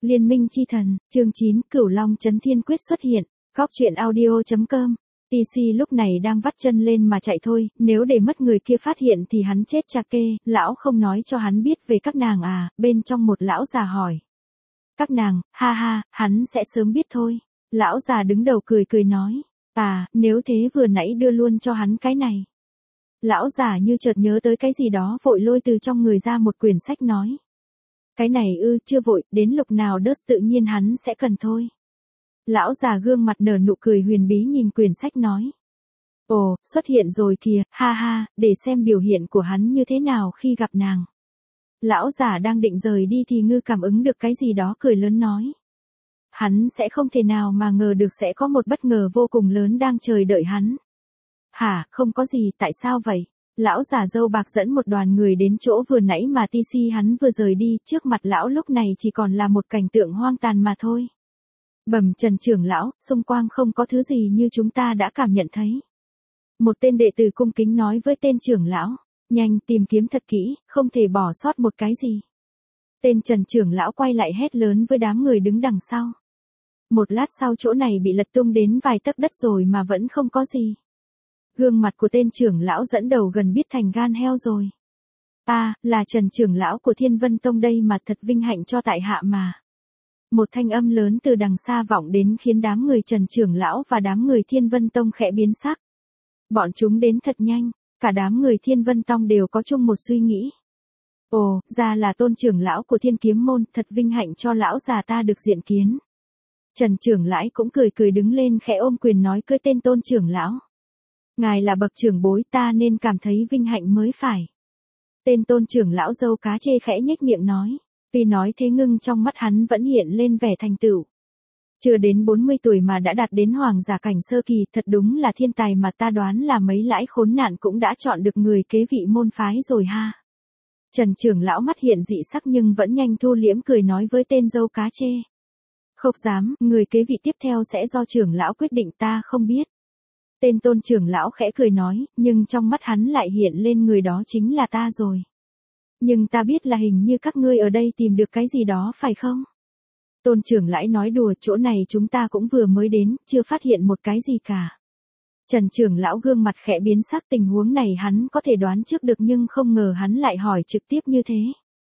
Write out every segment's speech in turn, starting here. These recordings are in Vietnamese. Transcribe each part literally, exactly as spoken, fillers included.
Liên minh chi thần, chương chín, Cửu Long Chấn Thiên Quyết xuất hiện. Góc truyện audio.com. tê xê lúc này đang vắt chân lên mà chạy thôi, nếu để mất người kia phát hiện thì hắn chết cha kê, lão không nói cho hắn biết về các nàng à, bên trong một lão già hỏi. Các nàng, ha ha, hắn sẽ sớm biết thôi. Lão già đứng đầu cười cười nói, à, nếu thế vừa nãy đưa luôn cho hắn cái này. Lão già như chợt nhớ tới cái gì đó vội lôi từ trong người ra một quyển sách nói. Cái này ư, chưa vội, đến lúc nào đớt tự nhiên hắn sẽ cần thôi. Lão già gương mặt nở nụ cười huyền bí nhìn quyển sách nói. Ồ, xuất hiện rồi kìa, ha ha, để xem biểu hiện của hắn như thế nào khi gặp nàng. Lão già đang định rời đi thì ngư cảm ứng được cái gì đó cười lớn nói. Hắn sẽ không thể nào mà ngờ được sẽ có một bất ngờ vô cùng lớn đang chờ đợi hắn. Hả, không có gì, tại sao vậy? Lão già râu bạc dẫn một đoàn người đến chỗ vừa nãy mà tê xê hắn vừa rời đi, trước mặt lão lúc này chỉ còn là một cảnh tượng hoang tàn mà thôi. Bẩm Trần trưởng lão, xung quanh không có thứ gì như chúng ta đã cảm nhận thấy. Một tên đệ tử cung kính nói với tên trưởng lão, nhanh tìm kiếm thật kỹ, không thể bỏ sót một cái gì. Tên Trần trưởng lão quay lại hét lớn với đám người đứng đằng sau. Một lát sau chỗ này bị lật tung đến vài tấc đất rồi mà vẫn không có gì. Gương mặt của tên trưởng lão dẫn đầu gần biết thành gan heo rồi. À, là Trần trưởng lão của Thiên Vân Tông đây mà, thật vinh hạnh cho tại hạ mà. Một thanh âm lớn từ đằng xa vọng đến khiến đám người Trần trưởng lão và đám người Thiên Vân Tông khẽ biến sắc. Bọn chúng đến thật nhanh, cả đám người Thiên Vân Tông đều có chung một suy nghĩ. Ồ, ra là tôn trưởng lão của Thiên Kiếm Môn, thật vinh hạnh cho lão già ta được diện kiến. Trần trưởng lão cũng cười cười đứng lên khẽ ôm quyền nói với tên tôn trưởng lão. Ngài là bậc trưởng bối, ta nên cảm thấy vinh hạnh mới phải. Tên tôn trưởng lão dâu cá chê khẽ nhếch miệng nói. Tuy nói thế ngưng trong mắt hắn vẫn hiện lên vẻ thành tựu. Chưa đến bốn mươi tuổi mà đã đạt đến hoàng giả cảnh sơ kỳ, thật đúng là thiên tài mà, ta đoán là mấy lãi khốn nạn cũng đã chọn được người kế vị môn phái rồi ha. Trần trưởng lão mắt hiện dị sắc nhưng vẫn nhanh thu liễm cười nói với tên dâu cá chê. Không dám, người kế vị tiếp theo sẽ do trưởng lão quyết định, ta không biết. Tên tôn trưởng lão khẽ cười nói, nhưng trong mắt hắn lại hiện lên người đó chính là ta rồi. Nhưng ta biết là hình như các ngươi ở đây tìm được cái gì đó phải không? Tôn trưởng lão nói đùa, chỗ này chúng ta cũng vừa mới đến, chưa phát hiện một cái gì cả. Trần trưởng lão gương mặt khẽ biến sắc, tình huống này hắn có thể đoán trước được nhưng không ngờ hắn lại hỏi trực tiếp như thế.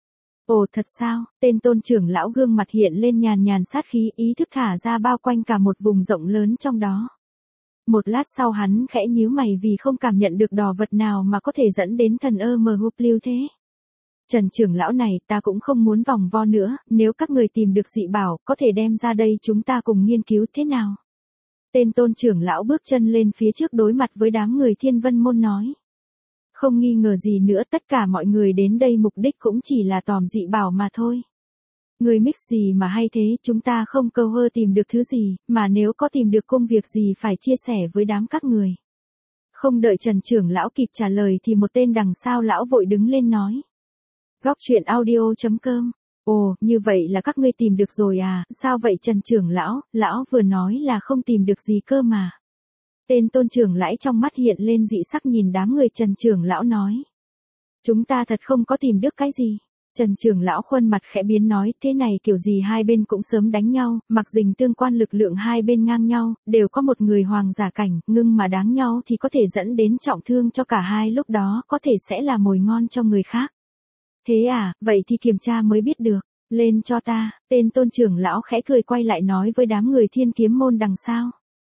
Ồ thật sao, tên tôn trưởng lão gương mặt hiện lên nhàn nhàn sát khí, ý thức thả ra bao quanh cả một vùng rộng lớn trong đó. Một lát sau hắn khẽ nhíu mày vì không cảm nhận được đồ vật nào mà có thể dẫn đến thần ơ mờ húp lưu thế. Trần trưởng lão này, ta cũng không muốn vòng vo nữa, nếu các người tìm được dị bảo, có thể đem ra đây chúng ta cùng nghiên cứu thế nào. Tên tôn trưởng lão bước chân lên phía trước đối mặt với đám người Thiên Vân Môn nói. Không nghi ngờ gì nữa, tất cả mọi người đến đây mục đích cũng chỉ là tòm dị bảo mà thôi. Người mix gì mà hay thế, chúng ta không câu hơ tìm được thứ gì, mà nếu có tìm được công việc gì phải chia sẻ với đám các người. Không đợi Trần trưởng lão kịp trả lời thì một tên đằng sau lão vội đứng lên nói. Góc truyện audio.com. Ồ, như vậy là các ngươi tìm được rồi à, sao vậy Trần trưởng lão, lão vừa nói là không tìm được gì cơ mà. Tên tôn trưởng lão trong mắt hiện lên dị sắc nhìn đám người Trần trưởng lão nói. Chúng ta thật không có tìm được cái gì. Trần trưởng lão khuôn mặt khẽ biến nói, thế này kiểu gì hai bên cũng sớm đánh nhau, mặc dình tương quan lực lượng hai bên ngang nhau, đều có một người hoàng giả cảnh, ngưng mà đáng nhau thì có thể dẫn đến trọng thương cho cả hai, lúc đó có thể sẽ là mồi ngon cho người khác. Thế à, vậy thì kiểm tra mới biết được, lên cho ta, tên tôn trưởng lão khẽ cười quay lại nói với đám người Thiên Kiếm Môn đằng sau.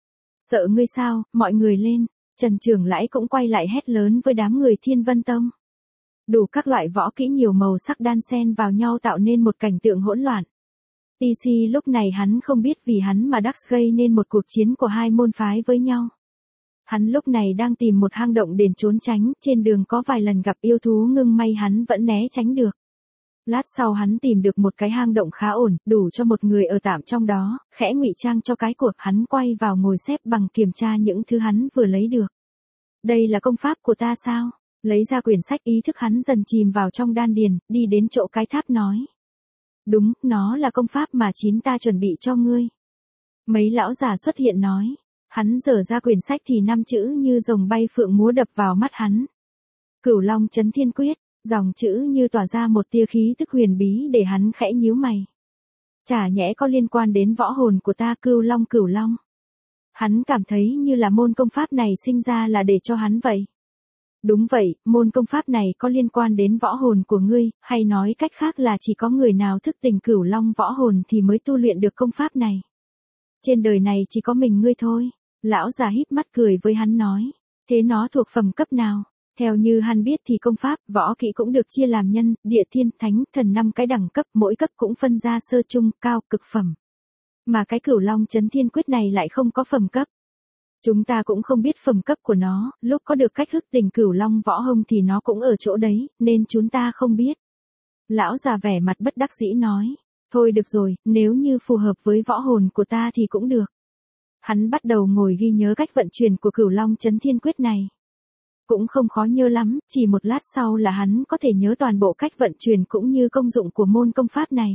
Sợ ngươi sao, mọi người lên, Trần trưởng lão cũng quay lại hét lớn với đám người Thiên Vân Tông. Đủ các loại võ kỹ nhiều màu sắc đan xen vào nhau tạo nên một cảnh tượng hỗn loạn. tê xê lúc này hắn không biết vì hắn mà Dax gây nên một cuộc chiến của hai môn phái với nhau. Hắn lúc này đang tìm một hang động để trốn tránh, trên đường có vài lần gặp yêu thú ngưng may hắn vẫn né tránh được. Lát sau hắn tìm được một cái hang động khá ổn, đủ cho một người ở tạm trong đó, khẽ ngụy trang cho cái của hắn quay vào ngồi xếp bằng kiểm tra những thứ hắn vừa lấy được. Đây là công pháp của ta sao? Lấy ra quyển sách, ý thức hắn dần chìm vào trong đan điền, đi đến chỗ cái tháp nói. Đúng, nó là công pháp mà chín ta chuẩn bị cho ngươi. Mấy lão già xuất hiện nói. Hắn dở ra quyển sách thì năm chữ như rồng bay phượng múa đập vào mắt hắn. Cửu Long Chấn Thiên Quyết, dòng chữ như tỏa ra một tia khí tức huyền bí để hắn khẽ nhíu mày. Chả nhẽ có liên quan đến võ hồn của ta Cửu Long Cửu Long. Hắn cảm thấy như là môn công pháp này sinh ra là để cho hắn vậy. Đúng vậy, môn công pháp này có liên quan đến võ hồn của ngươi, hay nói cách khác là chỉ có người nào thức tỉnh Cửu Long võ hồn thì mới tu luyện được công pháp này. Trên đời này chỉ có mình ngươi thôi. Lão già híp mắt cười với hắn nói. Thế nó thuộc phẩm cấp nào? Theo như hắn biết thì công pháp, võ kỹ cũng được chia làm nhân, địa thiên, thánh, thần năm cái đẳng cấp, mỗi cấp cũng phân ra sơ trung, cao, cực phẩm. Mà cái Cửu Long Chấn Thiên Quyết này lại không có phẩm cấp. Chúng ta cũng không biết phẩm cấp của nó, lúc có được cách hức tỉnh Cửu Long võ hông thì nó cũng ở chỗ đấy, nên chúng ta không biết. Lão già vẻ mặt bất đắc dĩ nói. Thôi được rồi, nếu như phù hợp với võ hồn của ta thì cũng được. Hắn bắt đầu ngồi ghi nhớ cách vận chuyển của Cửu Long Chấn Thiên Quyết này. Cũng không khó nhớ lắm, chỉ một lát sau là hắn có thể nhớ toàn bộ cách vận chuyển cũng như công dụng của môn công pháp này.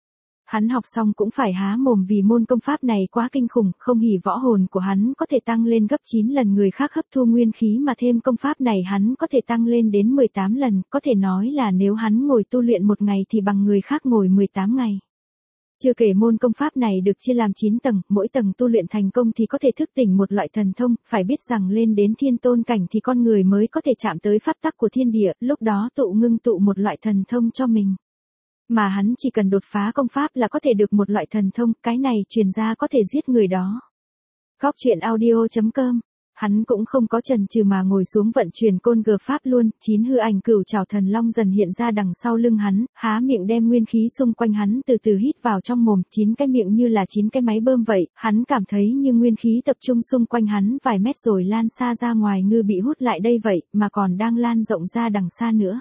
Hắn học xong cũng phải há mồm vì môn công pháp này quá kinh khủng, không hỉ võ hồn của hắn có thể tăng lên gấp chín lần người khác hấp thu nguyên khí mà thêm công pháp này hắn có thể tăng lên đến mười tám lần, có thể nói là nếu hắn ngồi tu luyện một ngày thì bằng người khác ngồi mười tám ngày. Chưa kể môn công pháp này được chia làm chín tầng, mỗi tầng tu luyện thành công thì có thể thức tỉnh một loại thần thông, phải biết rằng lên đến thiên tôn cảnh thì con người mới có thể chạm tới pháp tắc của thiên địa, lúc đó tụ ngưng tụ một loại thần thông cho mình. Mà hắn chỉ cần đột phá công pháp là có thể được một loại thần thông, cái này truyền ra có thể giết người đó. Góc truyện audio chấm com. Hắn cũng không có chần chừ mà ngồi xuống vận chuyển côn gờ pháp luôn, chín hư ảnh cửu trảo thần long dần hiện ra đằng sau lưng hắn, há miệng đem nguyên khí xung quanh hắn từ từ hít vào trong mồm, chín cái miệng như là chín cái máy bơm vậy, hắn cảm thấy như nguyên khí tập trung xung quanh hắn vài mét rồi lan xa ra ngoài ngư bị hút lại đây vậy, mà còn đang lan rộng ra đằng xa nữa.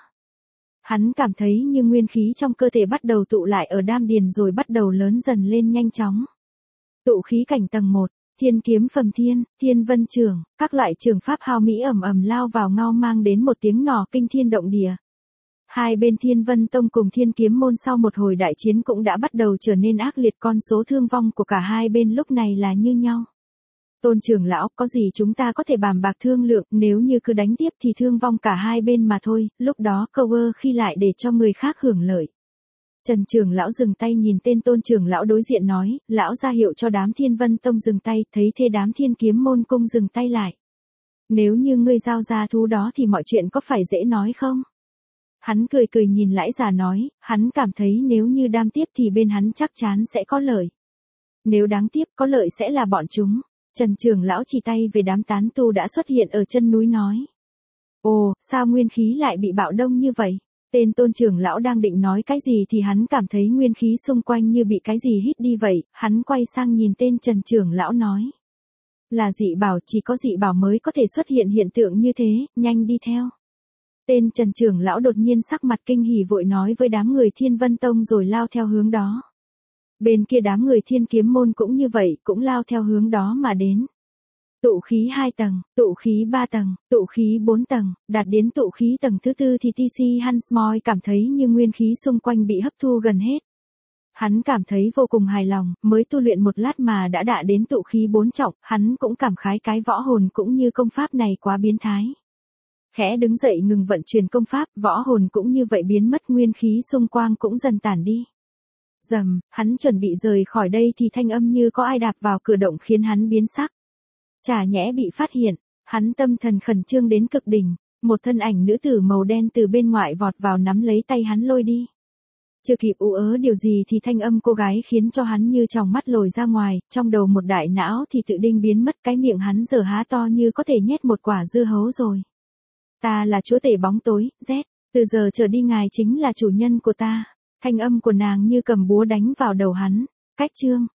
Hắn cảm thấy như nguyên khí trong cơ thể bắt đầu tụ lại ở đam điền rồi bắt đầu lớn dần lên nhanh chóng. Tụ khí cảnh tầng một. Thiên kiếm phẩm thiên, thiên vân trường, các loại trường pháp hao mỹ ầm ầm lao vào ngao mang đến một tiếng nỏ kinh thiên động địa. Hai bên Thiên Vân Tông cùng Thiên Kiếm Môn sau một hồi đại chiến cũng đã bắt đầu trở nên ác liệt, con số thương vong của cả hai bên lúc này là như nhau. Tôn trưởng lão, có gì chúng ta có thể bàn bạc thương lượng, nếu như cứ đánh tiếp thì thương vong cả hai bên mà thôi, lúc đó câu ơ khi lại để cho người khác hưởng lợi. Trần trưởng lão dừng tay nhìn tên tôn trưởng lão đối diện nói, lão ra hiệu cho đám Thiên Vân Tông dừng tay, thấy thế đám Thiên Kiếm Môn cung dừng tay lại. Nếu như ngươi giao ra thú đó thì mọi chuyện có phải dễ nói không? Hắn cười cười nhìn lãi già nói, hắn cảm thấy nếu như đam tiếp thì bên hắn chắc chắn sẽ có lợi. Nếu đáng tiếp có lợi sẽ là bọn chúng. Trần trưởng lão chỉ tay về đám tán tu đã xuất hiện ở chân núi nói. Ồ, sao nguyên khí lại bị bạo đông như vậy? Tên tôn trưởng lão đang định nói cái gì thì hắn cảm thấy nguyên khí xung quanh như bị cái gì hít đi vậy, hắn quay sang nhìn tên Trần trưởng lão nói. Là dị bảo, chỉ có dị bảo mới có thể xuất hiện hiện tượng như thế, nhanh đi theo. Tên Trần trưởng lão đột nhiên sắc mặt kinh hỉ vội nói với đám người Thiên Vân Tông rồi lao theo hướng đó. Bên kia đám người Thiên Kiếm Môn cũng như vậy, cũng lao theo hướng đó mà đến. Tụ khí hai tầng, tụ khí ba tầng, tụ khí bốn tầng, đạt đến tụ khí tầng thứ tư thì tê xê Hansmoy cảm thấy như nguyên khí xung quanh bị hấp thu gần hết. Hắn cảm thấy vô cùng hài lòng, mới tu luyện một lát mà đã đạt đến tụ khí bốn trọng, hắn cũng cảm khái cái võ hồn cũng như công pháp này quá biến thái. Khẽ đứng dậy ngừng vận chuyển công pháp, võ hồn cũng như vậy biến mất, nguyên khí xung quanh cũng dần tản đi. Rầm, hắn chuẩn bị rời khỏi đây thì thanh âm như có ai đạp vào cửa động khiến hắn biến sắc. Chả nhẽ bị phát hiện, hắn tâm thần khẩn trương đến cực đỉnh, một thân ảnh nữ tử màu đen từ bên ngoài vọt vào nắm lấy tay hắn lôi đi. Chưa kịp ú ớ điều gì thì thanh âm cô gái khiến cho hắn như tròng mắt lồi ra ngoài, trong đầu một đại não thì tự đinh biến mất, cái miệng hắn giờ há to như có thể nhét một quả dưa hấu rồi. Ta là chúa tể bóng tối, Z, từ giờ trở đi ngài chính là chủ nhân của ta. Thanh âm của nàng như cầm búa đánh vào đầu hắn. Cách chương